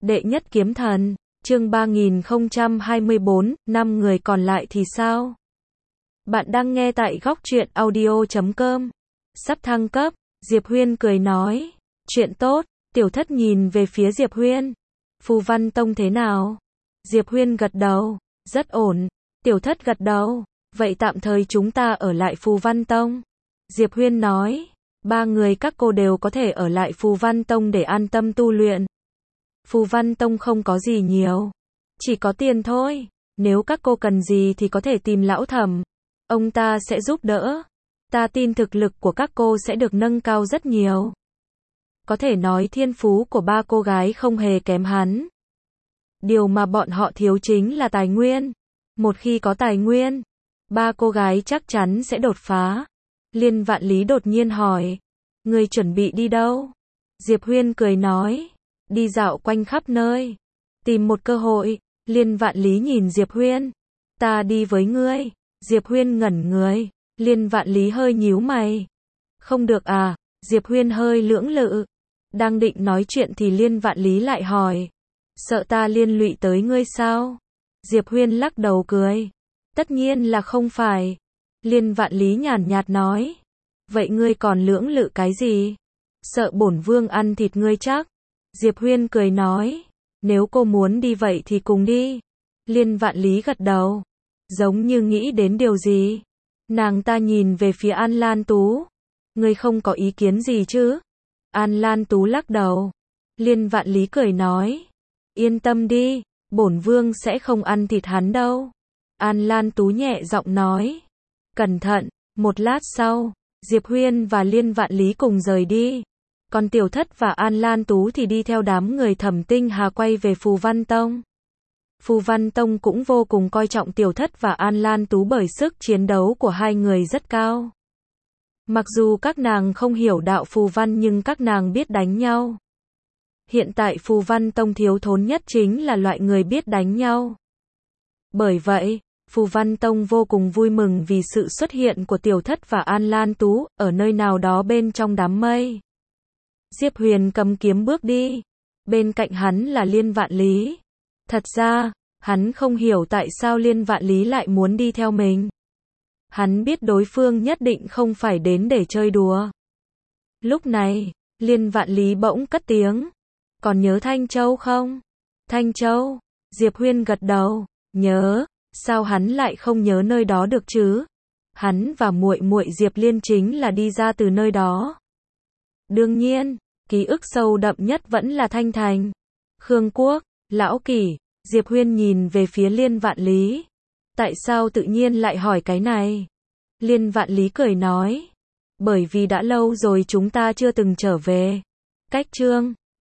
Đệ nhất kiếm thần, chương 3024, 5 người còn lại thì sao? Bạn đang nghe tại góc truyện audio.com. Sắp thăng cấp, Diệp Huyên cười nói. Chuyện tốt, Tiểu Thất nhìn về phía Diệp Huyên. Phù Văn Tông thế nào? Diệp Huyên gật đầu. Rất ổn. Tiểu Thất gật đầu. Vậy tạm thời chúng ta ở lại Phù Văn Tông. Diệp Huyên nói. 3 người các cô đều có thể ở lại Phù Văn Tông để an tâm tu luyện. Phù Văn Tông không có gì nhiều. Chỉ có tiền thôi. Nếu các cô cần gì thì có thể tìm lão Thẩm. Ông ta sẽ giúp đỡ. Ta tin thực lực của các cô sẽ được nâng cao rất nhiều. Có thể nói thiên phú của 3 cô gái không hề kém hắn. Điều mà bọn họ thiếu chính là tài nguyên. Một khi có tài nguyên, 3 cô gái chắc chắn sẽ đột phá. Liên Vạn Lý đột nhiên hỏi. Người chuẩn bị đi đâu? Diệp Huyên cười nói. Đi dạo quanh khắp nơi. Tìm một cơ hội. Liên Vạn Lý nhìn Diệp Huyên. Ta đi với ngươi. Diệp Huyên ngẩn người. Liên Vạn Lý hơi nhíu mày. Không được à? Diệp Huyên hơi lưỡng lự. Đang định nói chuyện thì Liên Vạn Lý lại hỏi. Sợ ta liên lụy tới ngươi sao? Diệp Huyên lắc đầu cười. Tất nhiên là không phải. Liên Vạn Lý nhàn nhạt nói. Vậy ngươi còn lưỡng lự cái gì? Sợ bổn vương ăn thịt ngươi chắc? Diệp Huyên cười nói. Nếu cô muốn đi vậy thì cùng đi. Liên Vạn Lý gật đầu. Giống như nghĩ đến điều gì. Nàng ta nhìn về phía An Lan Tú. Ngươi không có ý kiến gì chứ? An Lan Tú lắc đầu. Liên Vạn Lý cười nói. Yên tâm đi, bổn vương sẽ không ăn thịt hắn đâu. An Lan Tú nhẹ giọng nói. Cẩn thận. Một lát sau, Diệp Huyên và Liên Vạn Lý cùng rời đi. Còn Tiểu Thất và An Lan Tú thì đi theo đám người Thẩm Tinh Hà quay về Phù Văn Tông. Phù Văn Tông cũng vô cùng coi trọng Tiểu Thất và An Lan Tú bởi sức chiến đấu của hai người rất cao. Mặc dù các nàng không hiểu đạo Phù Văn nhưng các nàng biết đánh nhau. Hiện tại Phù Văn Tông thiếu thốn nhất chính là loại người biết đánh nhau. Bởi vậy, Phù Văn Tông vô cùng vui mừng vì sự xuất hiện của Tiểu Thất và An Lan Tú ở nơi nào đó bên trong đám mây. Diệp Huyền cầm kiếm bước đi. Bên cạnh hắn là Liên Vạn Lý. Thật ra, hắn không hiểu tại sao Liên Vạn Lý lại muốn đi theo mình. Hắn biết đối phương nhất định không phải đến để chơi đùa. Lúc này, Liên Vạn Lý bỗng cất tiếng. Còn nhớ Thanh Châu không? Thanh Châu? Diệp Huyên gật đầu. Nhớ. Sao hắn lại không nhớ nơi đó được chứ? Hắn và muội muội Diệp Liên chính là đi ra từ nơi đó. Đương nhiên, ký ức sâu đậm nhất vẫn là Thanh Thành, Khương Quốc, Lão Kỷ. Diệp Huyên nhìn về phía Liên Vạn Lý. Tại sao tự nhiên lại hỏi cái này? Liên Vạn Lý cười nói. Bởi vì đã lâu rồi chúng ta chưa từng trở về. Cách chương